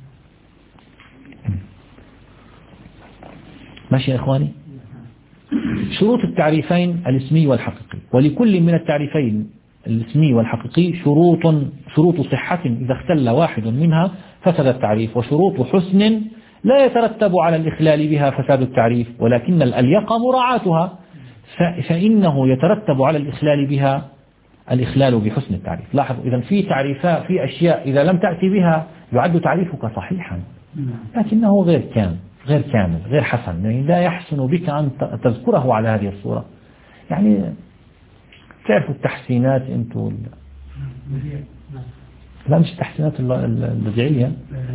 ماشي يا إخواني؟ شروط التعريفين الاسمي والحقيقي، ولكل من التعريفين الاسمي والحقيقي شروط شروط صحة إذا اختل واحد منها فسد التعريف، وشروط حسن لا يترتب على الإخلال بها فساد التعريف، ولكن الأليق مراعاتها، فإنه يترتب على الإخلال بها الإخلال بحسن التعريف. لاحظ إذا في تعريفات، في أشياء إذا لم تأتي بها يعد تعريفك صحيحا، لكنه غير كامل غير كامل غير حسن، يعني لا يحسن بك أن تذكره على هذه الصورة. يعني تعرفوا التحسينات أنتوا؟ لا مش التحسينات البديعية.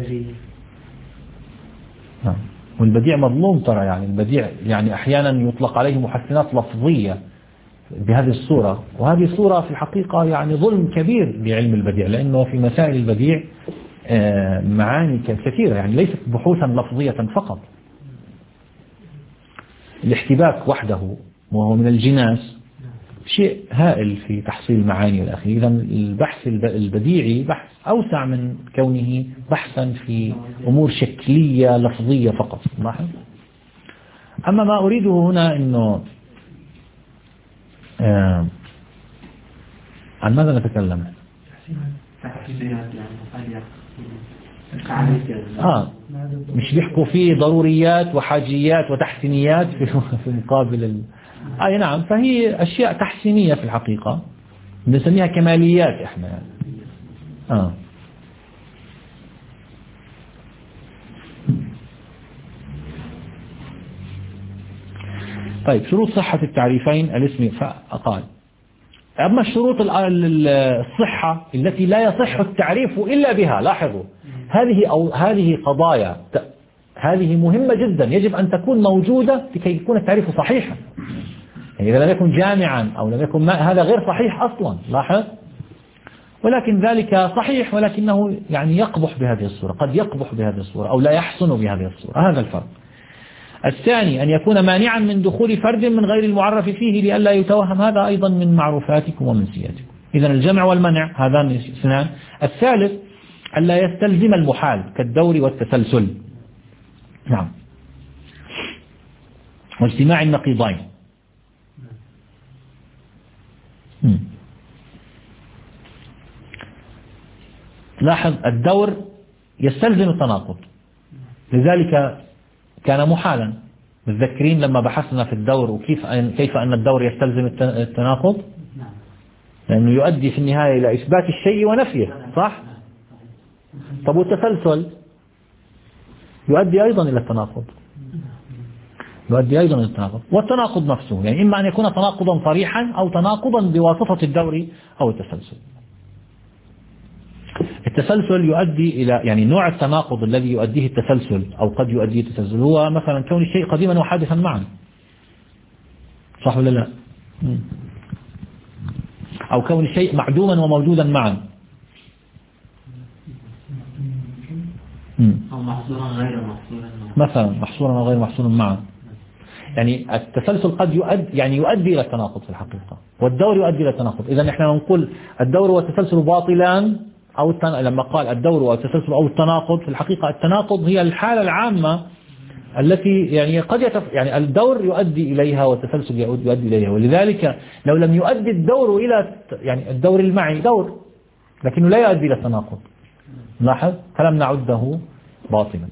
نعم. والبديع مظلوم ترى، يعني البديع يعني أحيانا يطلق عليه محسنات لفظية بهذه الصورة، وهذه الصورة في الحقيقة يعني ظلم كبير لعلم البديع، لأنه في مسائل البديع معاني كثيرة، يعني ليست بحوثا لفظية فقط. الاحتباك وحده وهو من الجناس شيء هائل في تحصيل المعاني والأخير. إذا البحث البديعي بحث أوسع من كونه بحثا في أمور شكلية لفظية فقط. لاحظ. أما ما أريده هنا إنه آه عن ماذا نتكلم؟ آه مش بيحكوا فيه ضروريات وحاجيات وتحسينيات في في مقابل ال... أي نعم، فهي أشياء تحسينية في الحقيقة بنسميها كماليات إحنا يعني. آه طيب، شروط صحة التعريفين الاسم فقال. أما الشروط الصحة التي لا يصح التعريف إلا بها، لاحظوا هذه أو هذه قضايا هذه مهمة جدا، يجب أن تكون موجودة لكي يكون التعريف صحيحا. يعني إذا لم يكن جامعا أو لم يكن هذا غير صحيح أصلا. لاحظ. ولكن ذلك صحيح ولكنه يعني يقبح بهذه الصورة، قد يقبح بهذه الصورة أو لا يحسن بهذه الصورة، هذا الفرق. الثاني أن يكون مانعا من دخول فرد من غير المعرف فيه لئلا يتوهم، هذا أيضا من معروفاتكم ومن سيادتكم. إذا الجمع والمنع هذان اثنان. الثالث ألا يستلزم المحال كالدور والتسلسل. نعم. واجتماع النقيضين. لاحظ الدور يستلزم التناقض، لذلك كان محالا. متذكرين لما بحثنا في الدور وكيف كيف أن الدور يستلزم التناقض؟ لأنه يؤدي في النهاية إلى إثبات الشيء ونفيه، صح؟ طب والتسلسل يؤدي أيضا إلى التناقض، يؤدي أيضا إلى التناقض. والتناقض نفسه يعني إما أن يكون تناقضا صريحا أو تناقضا بواسطة الدور أو التسلسل. التسلسل يؤدي إلى يعني نوع التناقض الذي يؤديه التسلسل أو قد يؤديه التسلسل هو مثلا كون الشيء قديما وحادثا معا، صح ولا لا؟ أو كون الشيء معدوما وموجودا معا، أو محصورا غير محصورا مثلا محصورا وغير محصورا معا. يعني التسلسل قد يؤدي يعني يؤدي إلى التناقض في الحقيقة، والدور يؤدي إلى التناقض. إذا نحن نقول الدور والتسلسل باطلان، أو التن... لما قال الدور والتسلسل أو التناقض، في الحقيقة التناقض هي الحالة العامة التي يعني قد يتف... يعني الدور يؤدي إليها والتسلسل يؤدي إليها. ولذلك لو لم يؤدي الدور إلى يعني الدور المعي دور لكنه لا يؤدي إلى التناقض، لاحظ، فلم نعده باطلا.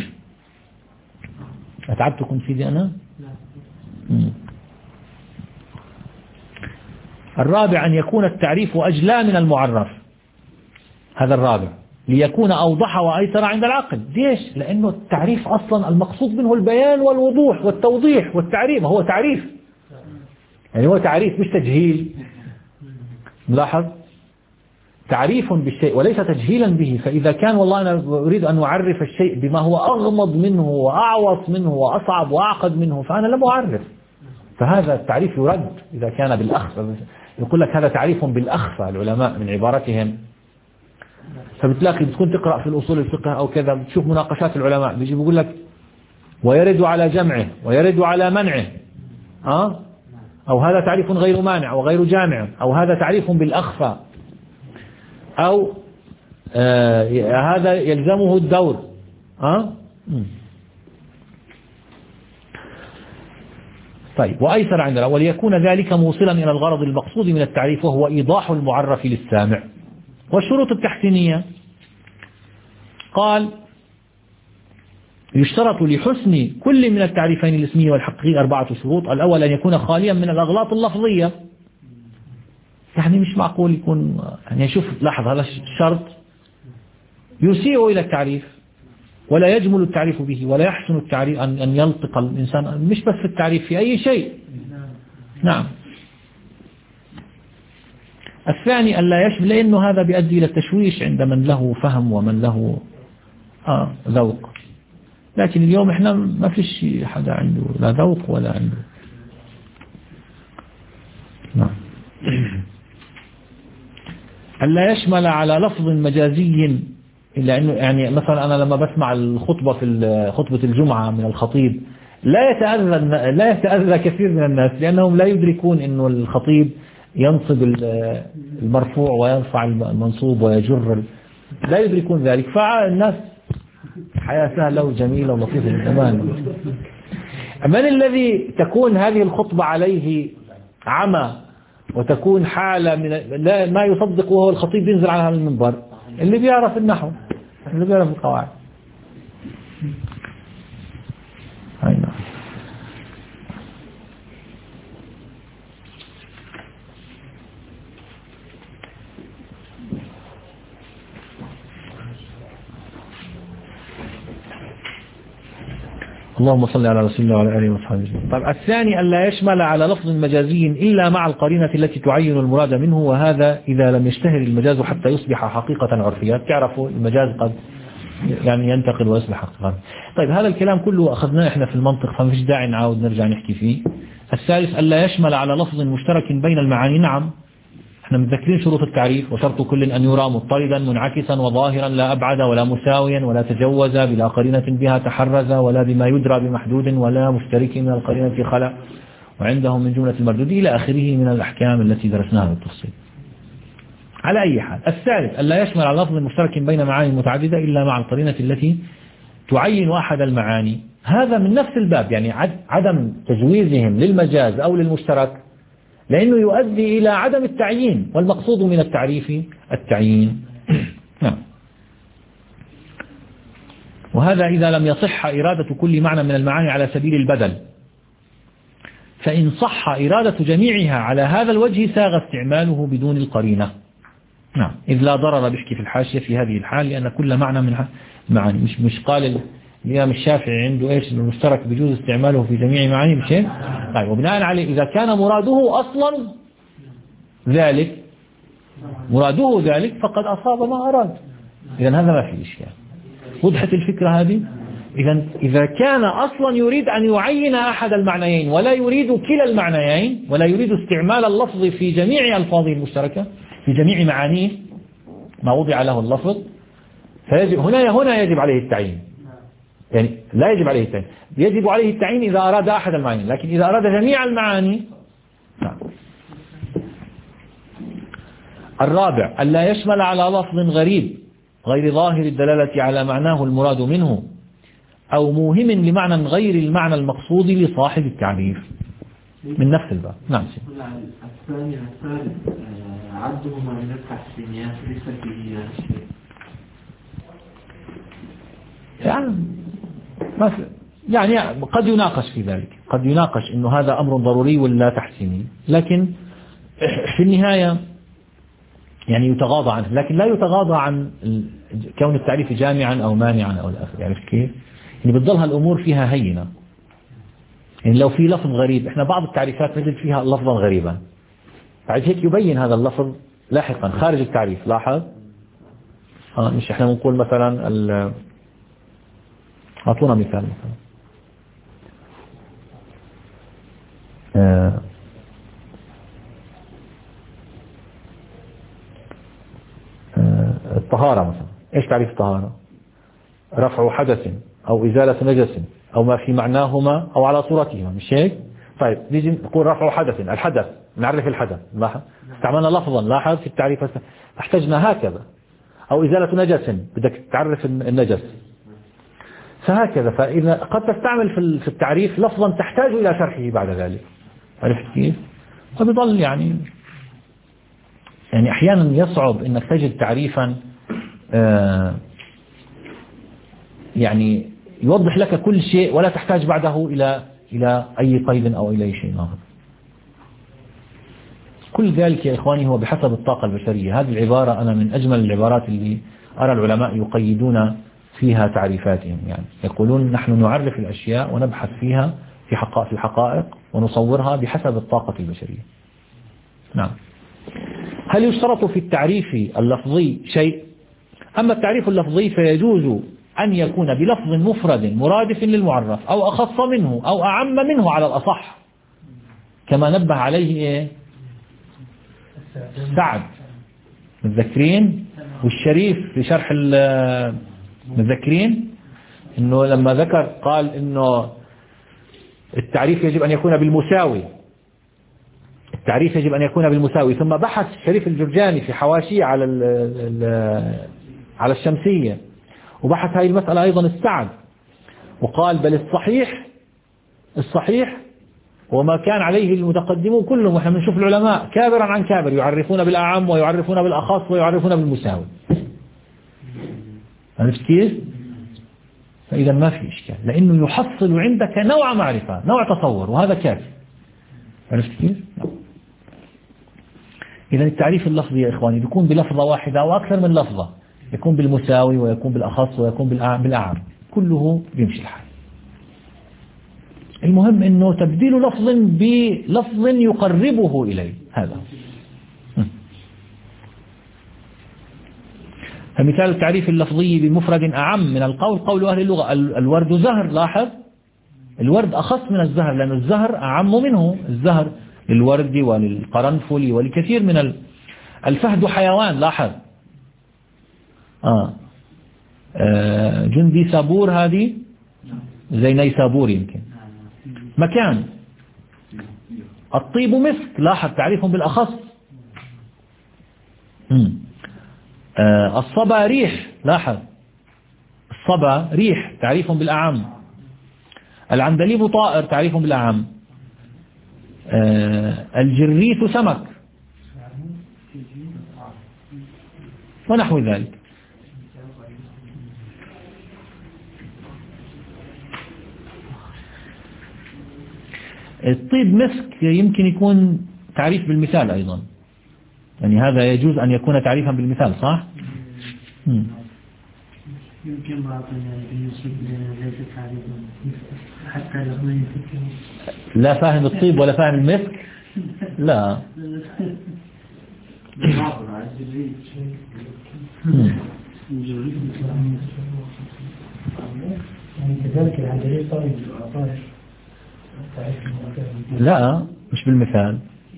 أتعبتكم سيدي أنا؟ مم. الرابع أن يكون التعريف أجلى من المعرف، هذا الرابع، ليكون أوضح وأيسر عند العقل. ليش؟ لأنه التعريف أصلا المقصود منه البيان والوضوح والتوضيح والتعريف، هو تعريف يعني هو تعريف مش تجهيل. ملاحظ، تعريف بالشيء وليس تجهيلا به. فإذا كان والله أنا أريد أن أعرف الشيء بما هو أغمض منه وأعوص منه وأصعب وأعقد منه فأنا لم أعرف، فهذا التعريف يرد إذا كان بالأخفى. يقول لك هذا تعريف بالأخفى العلماء من عبارتهم. فبتلاقي بتكون تقرأ في الأصول الفقه أو كذا بتشوف مناقشات العلماء بيجي بيقول لك ويرد على جمعه ويرد على منعه، أه؟ أو هذا تعريف غير مانع وغير جامع، أو هذا تعريف بالأخفى، أو آه هذا يلزمه الدور. أه؟ طيب، وأيسر عندنا وليكون ذلك موصلا إلى الغرض المقصود من التعريف وهو إيضاح المعرف للسامع. والشروط التحسينية قال يشترط لحسن كل من التعريفين الاسمي والحقيقي أربعة شروط. الأول أن يكون خاليا من الأغلاط اللفظية، يعني مش معقول يكون يعني شوف لاحظ هذا الشرط يسيء إلى التعريف ولا يجمل التعريف به ولا يحسن التعريف أن أن يلتقى الإنسان مش بس في التعريف في أي شيء. نعم. الثاني ألا يشمل، لأنه هذا بيؤدي إلى التشويش عند من له فهم ومن له آه ذوق. لكن اليوم إحنا ما فيش حدا عنده لا ذوق ولا عنده. نعم. ألا يشمل على لفظ مجازي، إلا أنه يعني مثلا أنا لما بسمع الخطبة في خطبة الجمعة من الخطيب لا يتأذى لا يتأذى كثير من الناس، لأنهم لا يدركون أنه الخطيب ينصب المرفوع ويرفع المنصوب ويجر، لا يدركون ذلك. فالناس حياة سهلة وجميلة ولطيفة جدا. من الذي تكون هذه الخطبة عليه عمى وتكون حالة من لا ما يصدق وهو الخطيب ينزل على هذا المنبر؟ اللي بيعرف النحو، اللي بيعرف القواعد. هينا. اللهم صل على رسول الله وعلى آله وصحبه. طيب الثاني ألا يشمل على لفظ مجازي إلا مع القرينة التي تعين المراد منه، وهذا إذا لم يشتهر المجاز حتى يصبح حقيقة عرفية. تعرفوا المجاز قد يعني ينتقل ويصبح حقيقة. طيب هذا الكلام كله أخذناه إحنا في المنطق، فمفيش داعي نعاود نرجع نحكي فيه. الثالث ألا يشمل على لفظ مشترك بين المعاني. نعم احنا متذكرين شروط التعريف، وشرط كل أن يرى مضطردا منعكسا وظاهرا لا أبعد ولا مساويا ولا تجوز بلا قرينة بها تحرز ولا بما يدرى بمحدود ولا مشترك من القرينة خلع وعندهم من جملة المردود إلى آخره من الأحكام التي درسناها بالتفصيل. على أي حال الثالث ألا يشمل على لفظ مشترك بين معاني متعددة إلا مع القرينة التي تعين أحد المعاني. هذا من نفس الباب، يعني عدم تجويزهم للمجاز أو للمشترك لأنه يؤدي إلى عدم التعيين، والمقصود من التعريف التعيين. نعم. وهذا إذا لم يصح إرادة كل معنى من المعاني على سبيل البدل، فإن صح إرادة جميعها على هذا الوجه ساغ استعماله بدون القرينة. نعم. إذ لا ضرر بحكي في الحاشية في هذه الحال، لأن كل معنى من المعاني مش مش قال الإمام الشافعي عنده إيش المشترك بيجوز استعماله في جميع معاني مش هيك؟ طيب وبناء عليه إذا كان مراده أصلا ذلك مراده ذلك فقد أصاب ما أراد. إذا هذا ما في إشكال. وضحت الفكرة هذه؟ إذا إذا كان أصلا يريد أن يعين أحد المعنيين ولا يريد كلا المعنيين ولا يريد استعمال اللفظ في جميع ألفاظه المشتركة في جميع معانيه ما وضع له اللفظ، فيجب هنا هنا يجب عليه التعيين. يعني لا يجب عليه التعيين، يجب عليه التعيين إذا أراد أحد المعاني، لكن إذا أراد جميع المعاني نعم. الرابع ألا يشمل على لفظ غريب غير ظاهر الدلالة على معناه المراد منه أو موهم لمعنى غير المعنى المقصود لصاحب التعريف. من نفس الباب. نعم. الثاني الثالث عدهما من التحسينيات ليس فيه يعني يعني قد يناقش في ذلك، قد يناقش إنه هذا أمر ضروري ولا تحسيني، لكن في النهاية يعني يتغاضى عنه، لكن لا يتغاضى عن كون التعريف جامعا أو مانعا أو الآخر. يعني كيف؟ يعني بتضلها الأمور فيها هينة. يعني لو في لفظ غريب، إحنا بعض التعريفات نجد فيها لفظا غريبا، بعد هيك يبين هذا اللفظ لاحقا خارج التعريف. لاحظ آه مش إحنا بنقول مثلا ال أعطونا مثال مثلا آه آه الطهارة مثلا. إيش تعريف الطهارة؟ رفع حدث أو إزالة نجس أو ما في معناهما أو على صورتهما، مش هيك؟ طيب نيجي نقول رفع حدث، الحدث نعرف الحدث، لاحظ استعملنا لفظا، لاحظ في التعريف احتجنا هكذا. أو إزالة نجس بدك تعرف النجس، فهكذا. فإذا قد تستعمل في التعريف لفظا تحتاج إلى شرحه بعد ذلك، عرفت كيف؟ وبيضل يعني يعني أحيانا يصعب إنك تجد تعريفا آه يعني يوضح لك كل شيء ولا تحتاج بعده إلى إلى أي قيد أو إلى شيء آخر. كل ذلك يا إخواني هو بحسب الطاقة البشرية. هذه العبارة أنا من أجمل العبارات اللي أرى العلماء يقيدون فيها تعريفاتهم، يعني يقولون نحن نعرف الأشياء ونبحث فيها في حقائق الحقائق ونصورها بحسب الطاقة البشرية. نعم. هل يشترط في التعريف اللفظي شيء؟ أما التعريف اللفظي فيجوز أن يكون بلفظ مفرد مرادف للمعرف أو أخص منه أو أعم منه على الأصح، كما نبه عليه إيه؟ سعد متذكرين والشريف في شرح المتذكرين إنه لما ذكر قال إنه التعريف يجب أن يكون بالمساوي، التعريف يجب أن يكون بالمساوي. ثم بحث الشريف الجرجاني في حواشيه على ال ال على الشمسية وبحث هذه المسألة أيضا السعد، وقال بل الصحيح الصحيح وما كان عليه المتقدمون كلهم، وإحنا بنشوف العلماء كابرا عن كابر يعرفون بالأعم ويعرفون بالأخص ويعرفون بالمساوي. عرفت كيف؟ فإذا ما في إشكال، لأنه يحصل عندك نوع معرفة نوع تصور وهذا كافي. عرفت كيف؟ إذا التعريف اللفظي يا إخواني بيكون بلفظة واحدة أو أكثر من لفظة، يكون بالمساوي ويكون بالأخص ويكون بالأعم، كله بيمشي الحال. المهم أنه تبديل لفظ بلفظ يقربه إليه، هذا فمثال التعريف اللفظي بمفرد أعم من القول قول أهل اللغة الورد زهر. لاحظ الورد أخص من الزهر لأن الزهر أعم منه، الزهر للورد وللقرنفل ولكثير من الفهد حيوان. لاحظ آه. آه جندي سابور هذه زي نيسابور يمكن. مكان الطيب مسك، لاحظ تعريفهم بالأخص. آه الصبا ريح، لاحظ الصبا ريح تعريفهم بالأعم. العندليب طائر تعريفهم بالأعم. آه الجريث سمك ونحو ذلك. الطيب مسك يمكن يكون تعريف بالمثال أيضا، يعني هذا يجوز أن يكون تعريفا بالمثال، صح؟ مم. يمكن بعض بالنسبة ليس تعريفا حتى لو لا فاهم الطيب ولا فاهم المسك، لا. لا مش بالمثال.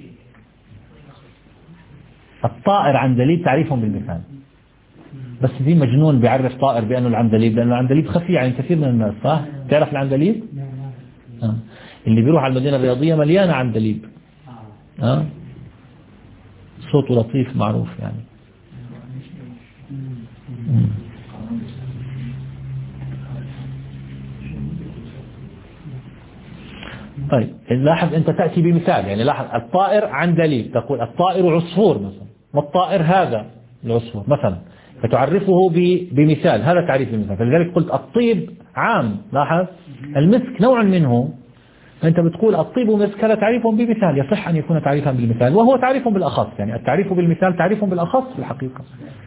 الطائر عندليب تعريفهم بالمثال، بس في مجنون بيعرف طائر بأنه العندليب، لأنه العندليب خفي عن كثير من الناس، صح؟ تعرف العندليب؟ آه. اللي بيروح على المدينة الرياضية مليانة عندليب. آه. صوته لطيف معروف يعني. مم. طيب لاحظ أنت تأتي بمثال، يعني لاحظ الطائر عندليب، تقول الطائر عصفور مثلا، والطائر هذا العصفور مثلا، فتعرفه بمثال، هذا تعريف المثال. فلذلك قلت الطيب عام، لاحظ المسك نوع منه، فأنت بتقول الطيب ومسك، هذا تعريف بمثال، يصح أن يكون تعريفا بالمثال، وهو تعريف بالأخص، يعني التعريف بالمثال تعريف بالأخص في الحقيقة.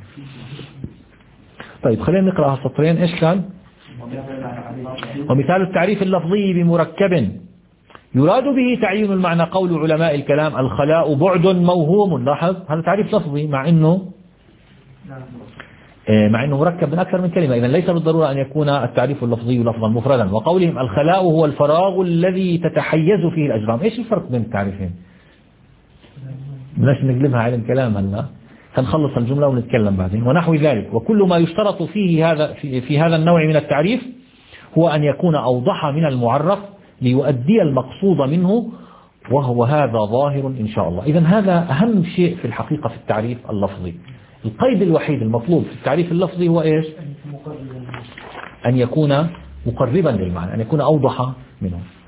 طيب خلينا نقرأ السطرين. إيش كان؟ ومثال التعريف اللفظي بمركب يراد به تعيين المعنى قول علماء الكلام الخلاء بعد موهوم. لاحظ هذا تعريف لفظي مع أنه مع أنه مركب من أكثر من كلمة، إذن ليس بالضرورة أن يكون التعريف اللفظي لفظا مفردا. وقولهم الخلاء هو الفراغ الذي تتحيز فيه الأجرام. إيش الفرق بين التعريفين؟ بلاش نقلبها علم كلام هلا، هنخلص الجملة ونتكلم بعدين. ونحو ذلك. وكل ما يشترط فيه هذا في, في هذا النوع من التعريف هو أن يكون أوضح من المعرف ليؤدي المقصود منه، وهو هذا ظاهر إن شاء الله. إذن هذا أهم شيء في الحقيقة في التعريف اللفظي. القيد الوحيد المطلوب في التعريف اللفظي هو إيش؟ أن يكون مقربا للمعنى، أن يكون أوضح منه.